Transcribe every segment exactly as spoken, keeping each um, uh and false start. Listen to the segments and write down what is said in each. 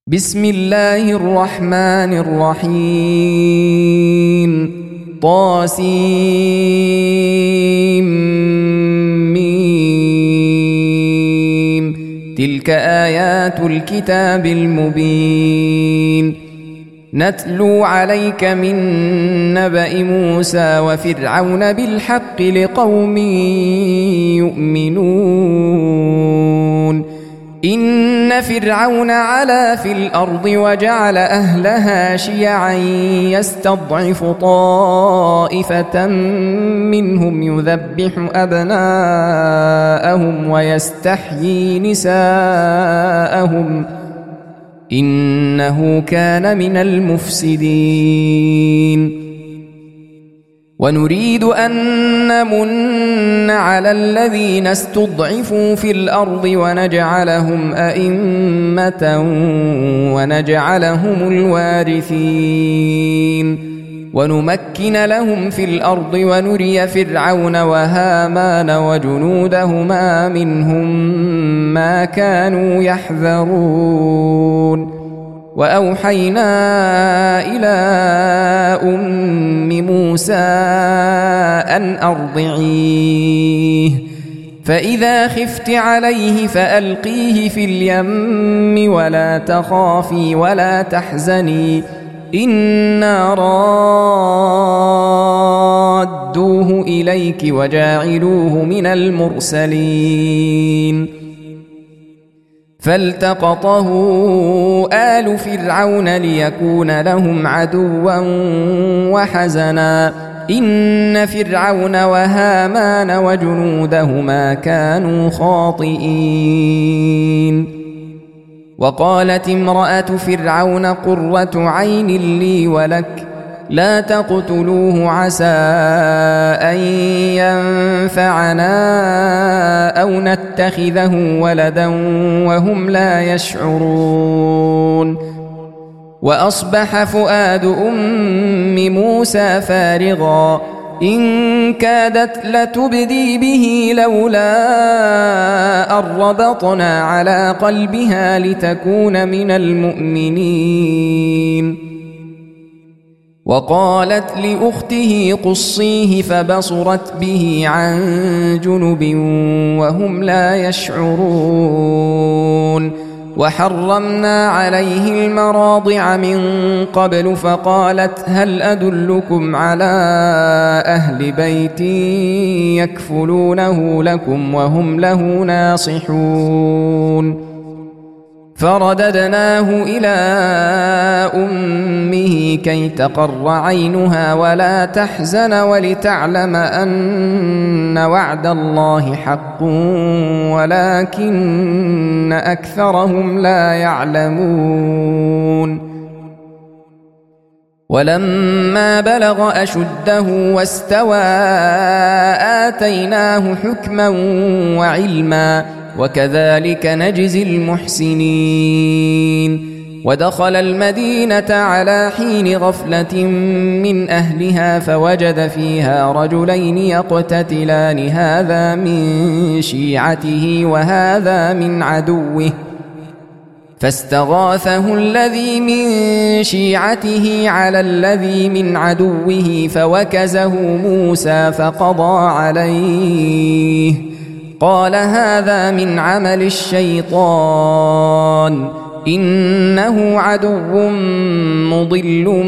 بسم الله الرحمن الرحيم طاسيم تلك آيات الكتاب المبين نتلو عليك من نبأ موسى وفرعون بالحق لقوم يؤمنون إن فرعون علا في الأرض وجعل أهلها شيعا يستضعف طائفة منهم يذبح أبناءهم ويستحيي نساءهم إنه كان من المفسدين ونريد أن نمن على الذين استضعفوا في الأرض ونجعلهم أئمة ونجعلهم الوارثين ونمكن لهم في الأرض ونري فرعون وهامان وجنودهما منهم ما كانوا يحذرون وأوحينا إلى أم موسى أن أرضعيه فإذا خفت عليه فألقيه في اليم ولا تخافي ولا تحزني إنا رادوه إليك وجاعلوه من المرسلين فالتقطه آل فرعون ليكون لهم عدوا وحزنا إن فرعون وهامان وجنودهما كانوا خاطئين وقالت امرأة فرعون قرة عين لي ولك لا تقتلوه عسى أن ينفعنا أو نتخذه ولدا وهم لا يشعرون وأصبح فؤاد أم موسى فارغا إن كادت لتبدي به لولا أن ربطنا على قلبها لتكون من المؤمنين وقالت لأخته قصيه فبصرت به عن جنب وهم لا يشعرون وحرمنا عليه المراضع من قبل فقالت هل أدلكم على أهل بيت يكفلونه لكم وهم له ناصحون فرددناه إلى أمه كي تقر عينها ولا تحزن ولتعلم أن وعد الله حق ولكن أكثرهم لا يعلمون ولما بلغ أشده واستوى آتيناه حكما وعلما وكذلك نجزي المحسنين ودخل المدينة على حين غفلة من أهلها فوجد فيها رجلين يقتتلان هذا من شيعته وهذا من عدوه فاستغاثه الذي من شيعته على الذي من عدوه فوكزه موسى فقضى عليه قال هذا من عمل الشيطان إنه عدو مضل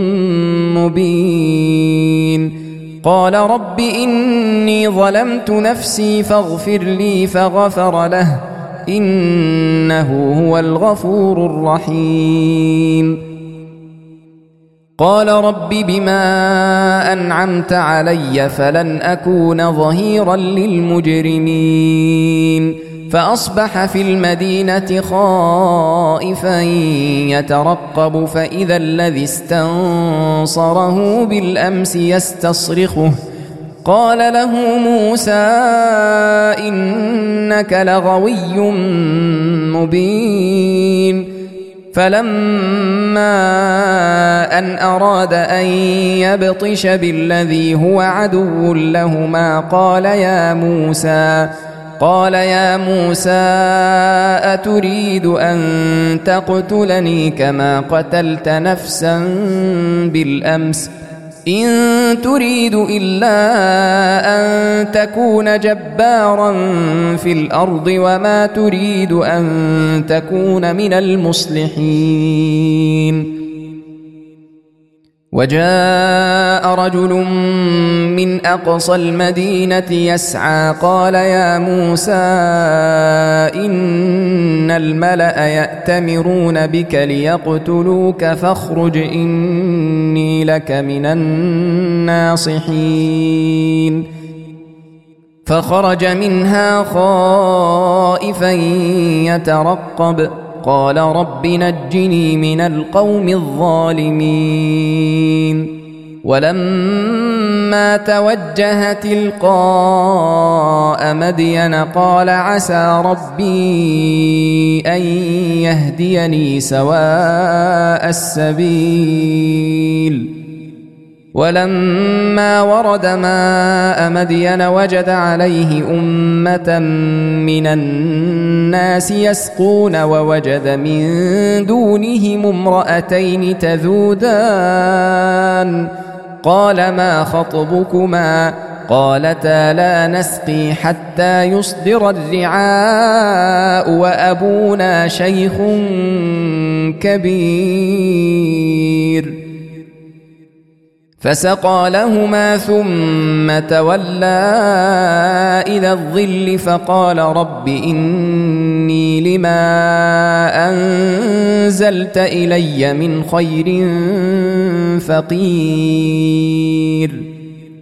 مبين قال رب إني ظلمت نفسي فاغفر لي فغفر له إنه هو الغفور الرحيم قال رب بما أنعمت علي فلن أكون ظهيرا للمجرمين فأصبح في المدينة خائفا يترقب فإذا الذي استنصره بالأمس يستصرخه قال له موسى إنك لغوي مبين فلما أن أراد أن يبطش بالذي هو عدو لهما قال يا موسى قال يا موسى أتريد أن تقتلني كما قتلت نفسا بالأمس إن تريد إلا أن تكون جبارا في الأرض وما تريد أن تكون من المصلحين. وجاء رجل من أقصى المدينة يسعى قال يا موسى إن الملأ يأتمرون بك ليقتلوك فاخرج إني لك من الناصحين. فخرج منها خائفا يترقب قال رب نجني من القوم الظالمين. ولما توجه تلقاء مدين قال عسى ربي أن يهديني سواء السبيل. ولما ورد ماء مدين وجد عليه أمة من الناس يسقون ووجد من دونهم امرأتين تذودان قال ما خطبكما قالتا لا نسقي حتى يصدر الرعاء وأبونا شيخ كبير. فسقى لهما ثم تولى إلى الظل فقال رب إني لما أنزلت إلي من خير فقير.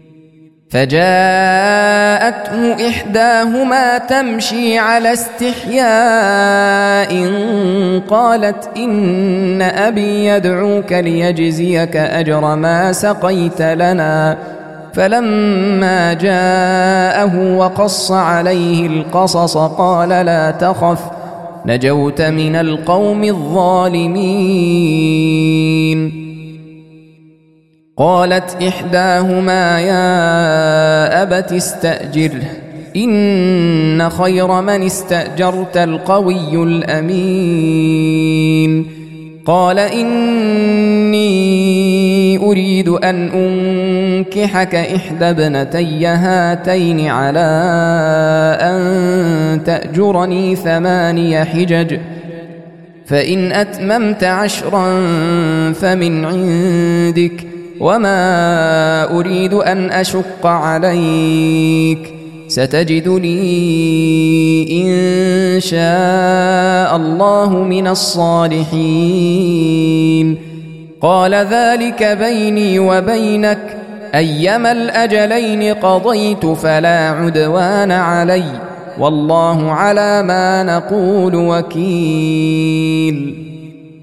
فجاءته إحداهما تمشي على استحياء قالت إن أبي يدعوك ليجزيك أجر ما سقيت لنا. فلما جاءه وقص عليه القصص قال لا تخف نجوت من القوم الظالمين. قالت إحداهما يا أبت استأجره إن خير من استأجرت القوي الأمين. قال إني أريد أن أنكحك إحدى ابنتي هاتين على أن تأجرني ثماني حجج فإن أتممت عشرا فمن عندك وما أريد أن أشق عليك ستجدني إن شاء الله من الصالحين. قال ذلك بيني وبينك أيما الأجلين قضيت فلا عدوان علي والله على ما نقول وكيل.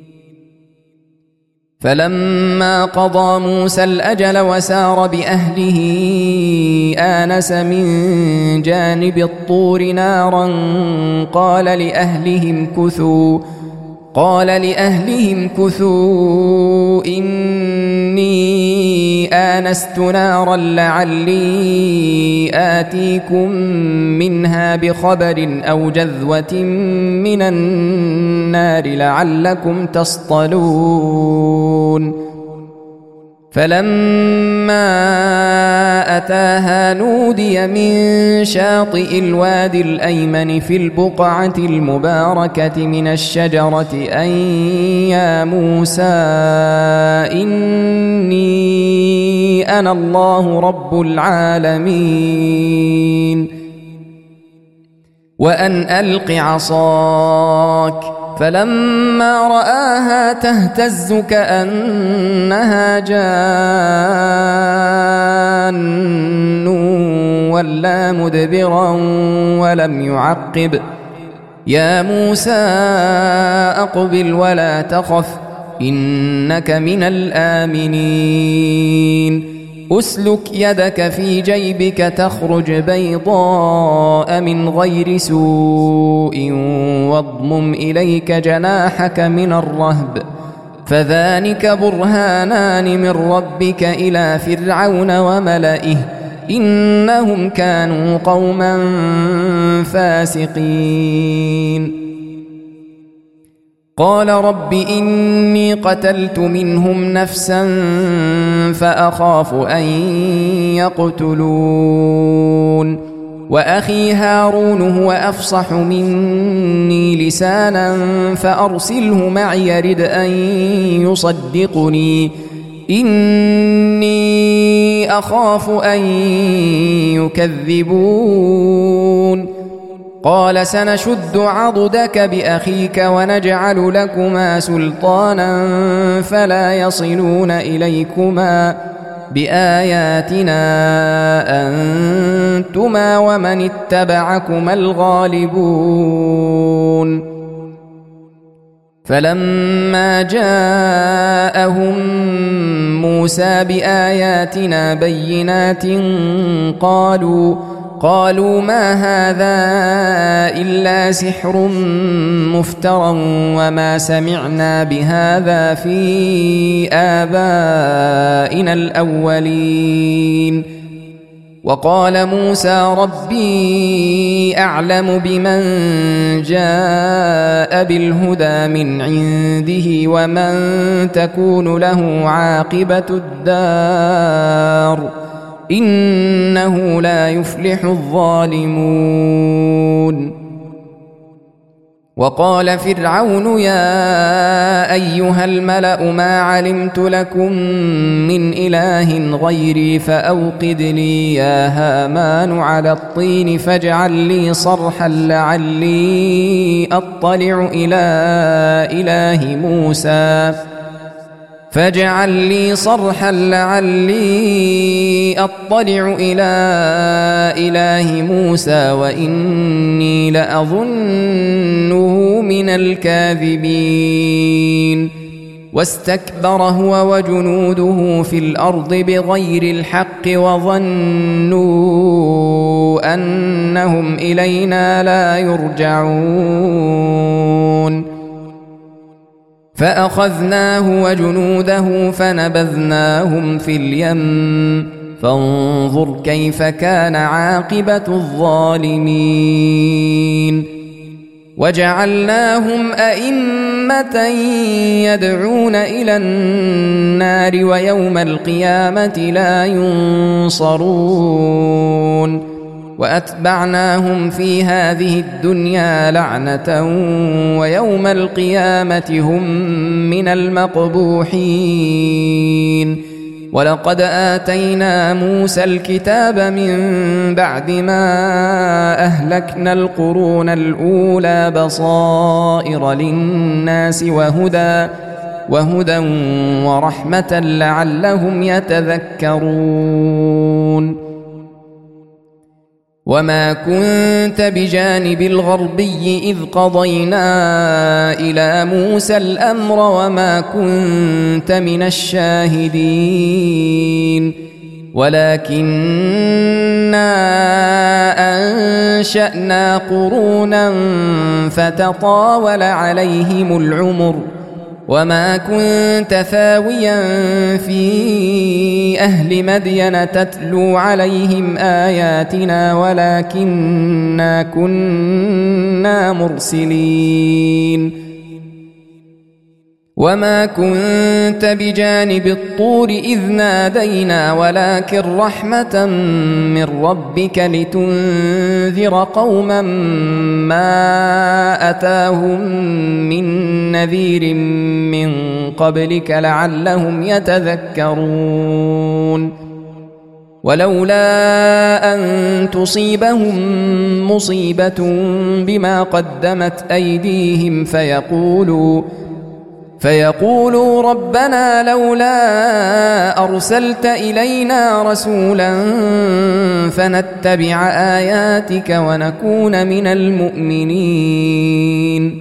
فلما قضى موسى الأجل وسار بأهله آنس من جانب الطور نارا قال لأهلهم كثوا قال لأهلهم كثوا إني آنست نارا لعلي آتيكم منها بخبر أو جذوة من النار لعلكم تصطلون. فلما أتاها نودي من شاطئ الوادي الأيمن في البقعة المباركة من الشجرة أن يا موسى إني أنا الله رب العالمين وأن ألق عصاك. فلما رآها تهتز كأنها جان ولا مدبرا ولم يعقب. يا موسى أقبل ولا تخف إنك من الآمنين. أسلك يدك في جيبك تخرج بيضاء من غير سوء واضمم إليك جناحك من الرهب فذلك برهانان من ربك إلى فرعون وملئه إنهم كانوا قوما فاسقين. قال رب إني قتلت منهم نفسا فأخاف أن يقتلون وأخي هارون هو أفصح مني لسانا فأرسله معي يرد أن يصدقني إني أخاف أن يكذبون. قال سنشد عضدك بأخيك ونجعل لكما سلطانا فلا يصلون إليكما بآياتنا أنتما ومن اتبعكما الغالبون. فلما جاءهم موسى بآياتنا بينات قالوا قالوا ما هذا إلا سحر مفترى وما سمعنا بهذا في آبائنا الأولين. وقال موسى ربي أعلم بمن جاء بالهدى من عنده ومن تكون له عاقبة الدار إنه لا يفلح الظالمون. وقال فرعون يا أيها الملأ ما علمت لكم من إله غيري فأوقد لي يا هامان على الطين فاجعل لي صرحا لعلي أطلع إلى إله موسى فاجعل لي صرحا لعلي أطلع إلى إله موسى وإني لأظنه من الكاذبين. واستكبر هو وجنوده في الأرض بغير الحق وظنوا أنهم إلينا لا يرجعون. فأخذناه وجنوده فنبذناهم في اليم فانظر كيف كان عاقبة الظالمين. وجعلناهم أئمة يدعون إلى النار ويوم القيامة لا ينصرون. وأتبعناهم في هذه الدنيا لعنة ويوم القيامة هم من المقبوحين. ولقد آتينا موسى الكتاب من بعد ما أهلكنا القرون الأولى بصائر للناس وهدى وهدى ورحمة لعلهم يتذكرون. وما كنت بجانب الغربي إذ قضينا إلى موسى الأمر وما كنت من الشاهدين ولكننا أنشأنا قرونا فتطاول عليهم العمر وما كنت ثاويا في أهل مدين تتلو عليهم آياتنا ولكننا كنا مرسلين. وما كنت بجانب الطور إذ نادينا ولكن رحمة من ربك لتنذر قوما ما أتاهم من نذير من قبلك لعلهم يتذكرون. ولولا أن تصيبهم مصيبة بما قدمت أيديهم فيقولوا فيقولوا ربنا لولا أرسلت إلينا رسولا فنتبع آياتك ونكون من المؤمنين.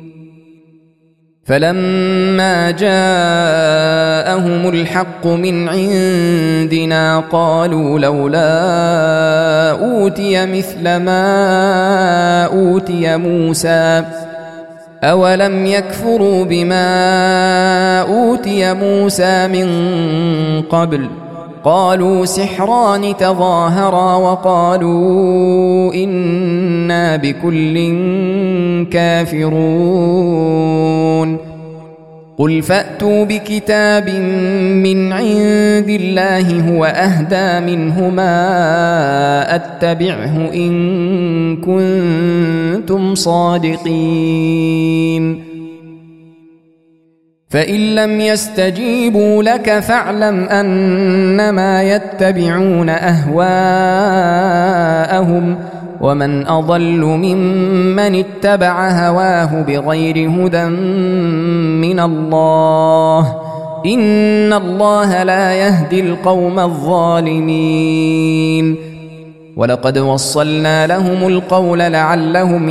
فلما جاءهم الحق من عندنا قالوا لولا أوتي مثل ما أوتي موسى أولم يكفروا بما أوتي موسى من قبل قالوا سحران تظاهرا وقالوا إنا بكل كافرون قل فأتوا بكتاب من عند الله هو أهدى منهما أتبعه إن كنتم صادقين فإن لم يستجيبوا لك فاعلم أنما يتبعون أهواءهم ومن أضل ممن اتبع هواه بغير هدى من الله إن الله لا يهدي القوم الظالمين ولقد وصلنا لهم القول لعلهم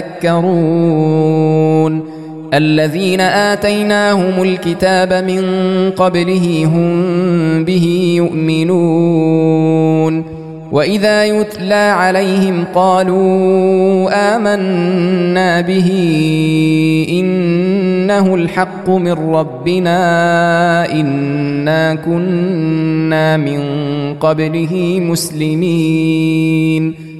يتذكرون الذين آتيناهم الكتاب من قبله هم به يؤمنون وإذا يتلى عليهم قالوا آمنا به إنه الحق من ربنا إنا كنا من قبله مسلمين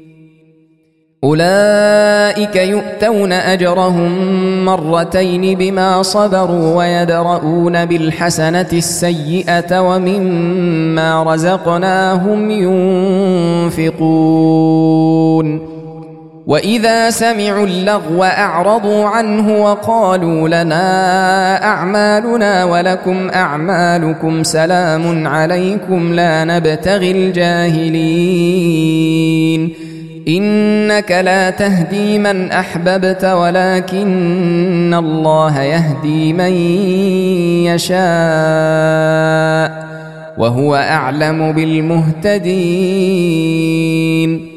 أولئك يؤتون أجرهم مرتين بما صبروا ويدرؤون بالحسنة السيئة ومما رزقناهم ينفقون وإذا سمعوا اللغو أعرضوا عنه وقالوا لنا أعمالنا ولكم أعمالكم سلام عليكم لا نبتغي الجاهلين إنك لا تهدي من أحببت ولكن الله يهدي من يشاء وهو أعلم بالمهتدين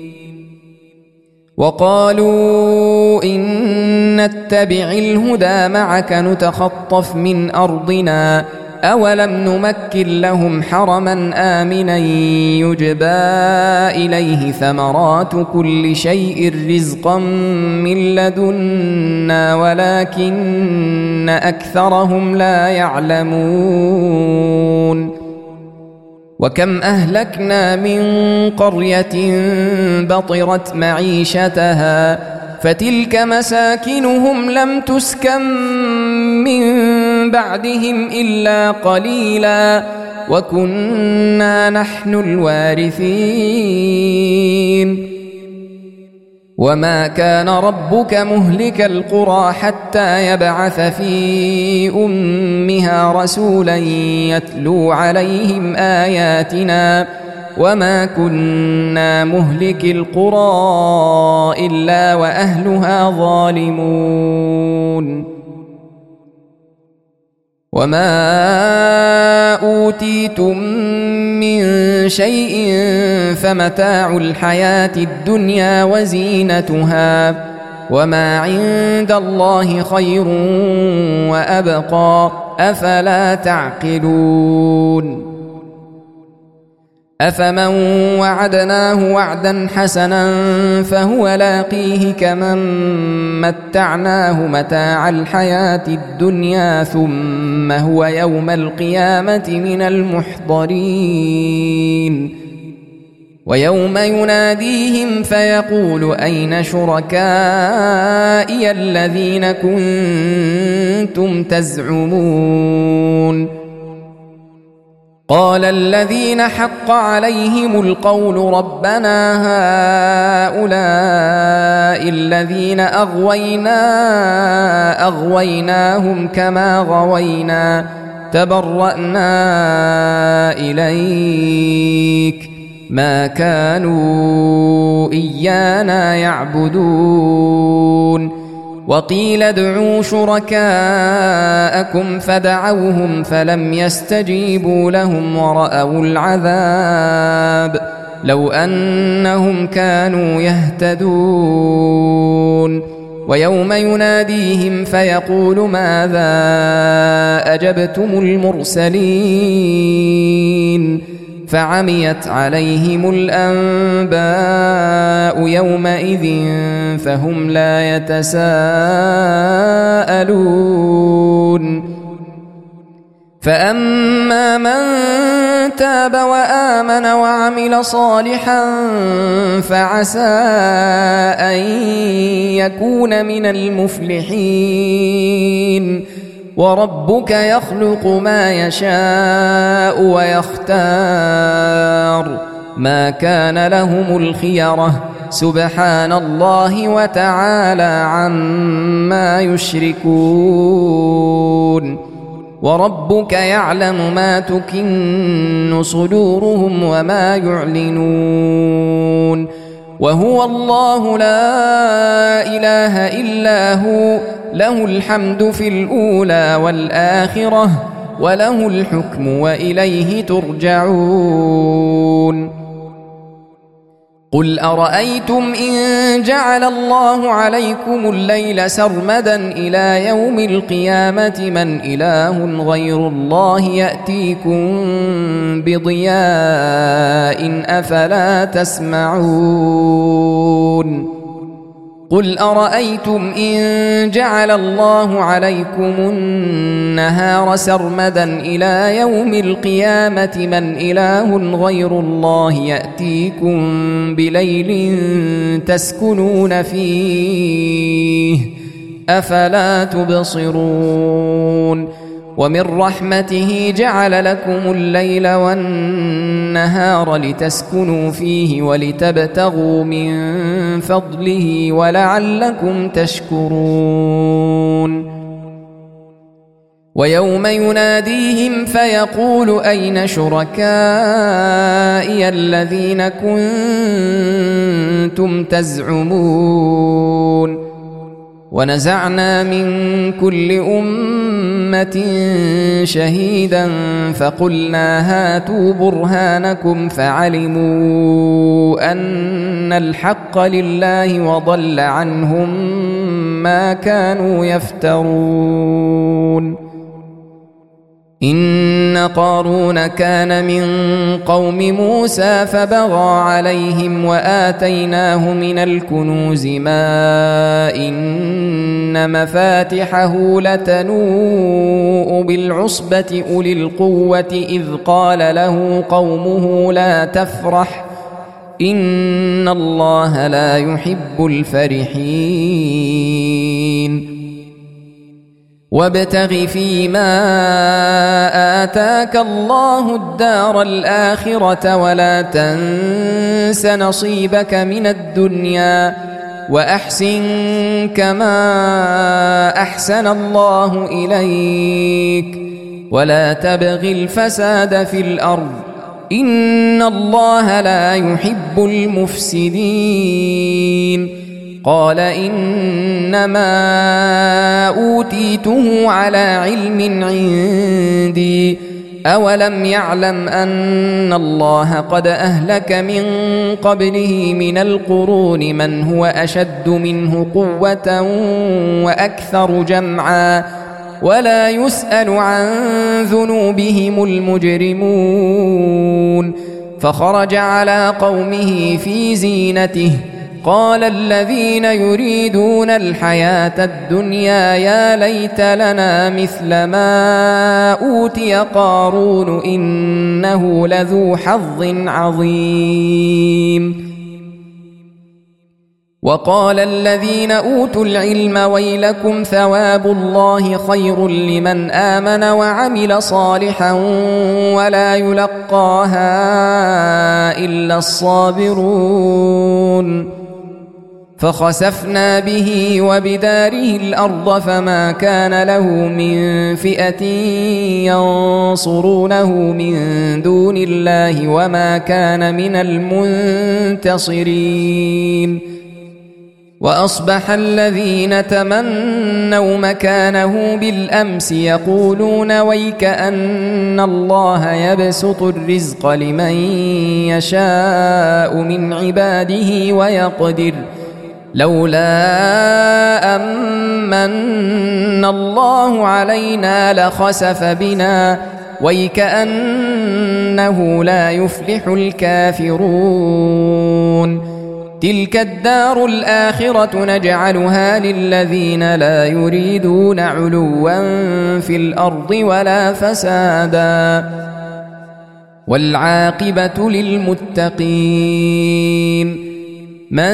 وقالوا إن نتبع الهدى معك نتخطف من أرضنا أولم نمكن لهم حرما آمنا يجبى إليه ثمرات كل شيء رزقا من لدنا ولكن أكثرهم لا يعلمون وكم أهلكنا من قرية بطرت معيشتها فتلك مساكنهم لم تسكن من بعدهم إلا قليلا وكنا نحن الوارثين وما كان ربك مهلك القرى حتى يبعث في أمها رسولا يتلو عليهم آياتنا وما كنا مهلك القرى إلا وأهلها ظالمون وما أوتيتم من شيء فمتاع الحياة الدنيا وزينتها وما عند الله خير وأبقى أفلا تعقلون أفمن وعدناه وعدا حسنا فهو لاقيه كمن متعناه متاع الحياة الدنيا ثم هو يوم القيامة من المحضرين ويوم يناديهم فيقول أين شركائي الذين كنتم تزعمون قال الذين حق عليهم القول ربنا هؤلاء الذين أغوينا أغويناهم كما غوينا تبرأنا إليك ما كانوا إيانا يعبدون وقيل ادعوا شركاءكم فدعوهم فلم يستجيبوا لهم ورأوا العذاب لو أنهم كانوا يهتدون ويوم يناديهم فيقول ماذا أجبتم المرسلين فعميت عليهم الأنباء يومئذ فهم لا يتساءلون فأما من تاب وآمن وعمل صالحا فعسى أن يكون من المفلحين وربك يخلق ما يشاء ويختار ما كان لهم الخيرة سبحان الله وتعالى عما يشركون وربك يعلم ما تكن صدورهم وما يعلنون وهو الله لا إله إلا هو له الحمد في الأولى والآخرة وله الحكم وإليه ترجعون قل أرأيتم إن جعل الله عليكم الليل سرمدا إلى يوم القيامة من إله غير الله يأتيكم بضياء أفلا تسمعون قل أرأيتم إن جعل الله عليكم النهار سرمدا إلى يوم القيامة من إله غير الله يأتيكم بليل تسكنون فيه أفلا تبصرون ومن رحمته جعل لكم الليل والنهار لتسكنوا فيه ولتبتغوا من فضله ولعلكم تشكرون ويوم يناديهم فيقول أين شركائي الذين كنتم تزعمون ونزعنا من كل أمة شهيدا فقلنا هاتوا برهانكم فعلموا أن الحق لله وضل عنهم ما كانوا يفترون إن قارون كان من قوم موسى فبغى عليهم وآتيناه من الكنوز ما إن مفاتحه لتنوء بالعصبة أولي القوة إذ قال له قومه لا تفرح إن الله لا يحب الفرحين وابتغ فيما آتاك الله الدار الآخرة ولا تنس نصيبك من الدنيا وأحسن كما أحسن الله إليك ولا تبغ الفساد في الأرض إن الله لا يحب المفسدين قال إنما أوتيته على علم عندي أولم يعلم أن الله قد أهلك من قبله من القرون من هو أشد منه قوة وأكثر جمعا ولا يسأل عن ذنوبهم المجرمون فخرج على قومه في زينته قال الذين يريدون الحياة الدنيا يا ليت لنا مثل ما أوتي قارون إنه لذو حظ عظيم وقال الذين أوتوا العلم ويلكم ثواب الله خير لمن آمن وعمل صالحا ولا يلقاها إلا الصابرون فخسفنا به وبداره الأرض فما كان له من فئة ينصرونه من دون الله وما كان من المنتصرين وأصبح الذين تمنوا مكانه بالأمس يقولون ويك أن الله يبسط الرزق لمن يشاء من عباده ويقدر لولا أمن الله علينا لخسف بنا ويكأنه لا يفلح الكافرون تلك الدار الآخرة نجعلها للذين لا يريدون علوا في الأرض ولا فسادا والعاقبة للمتقين من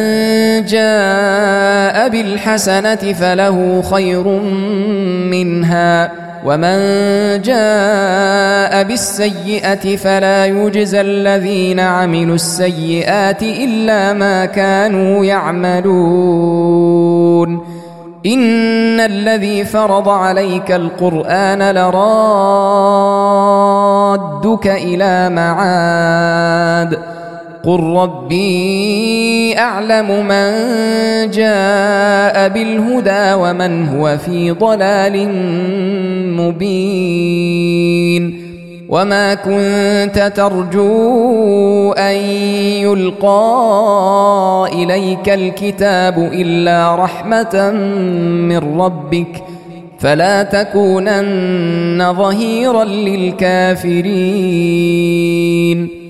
جاء بالحسنة فله خير منها ومن جاء بالسيئة فلا يجزى الذين عملوا السيئات إلا ما كانوا يعملون إن الذي فرض عليك القرآن لرادك إلى معاد قل ربي أعلم من جاء بالهدى ومن هو في ضلال مبين وما كنت ترجو أن يلقى إليك الكتاب إلا رحمة من ربك فلا تكونن ظهيرا للكافرين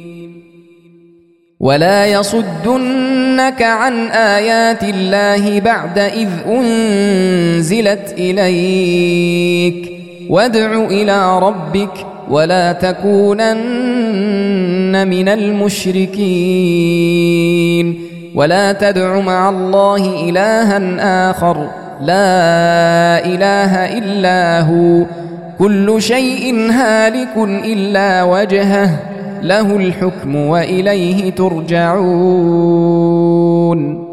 ولا يصدنك عن آيات الله بعد إذ أنزلت إليك وادع إلى ربك ولا تكونن من المشركين ولا تدع مع الله إلها آخر لا إله إلا هو كل شيء هالك إلا وجهه له الحكم وإليه ترجعون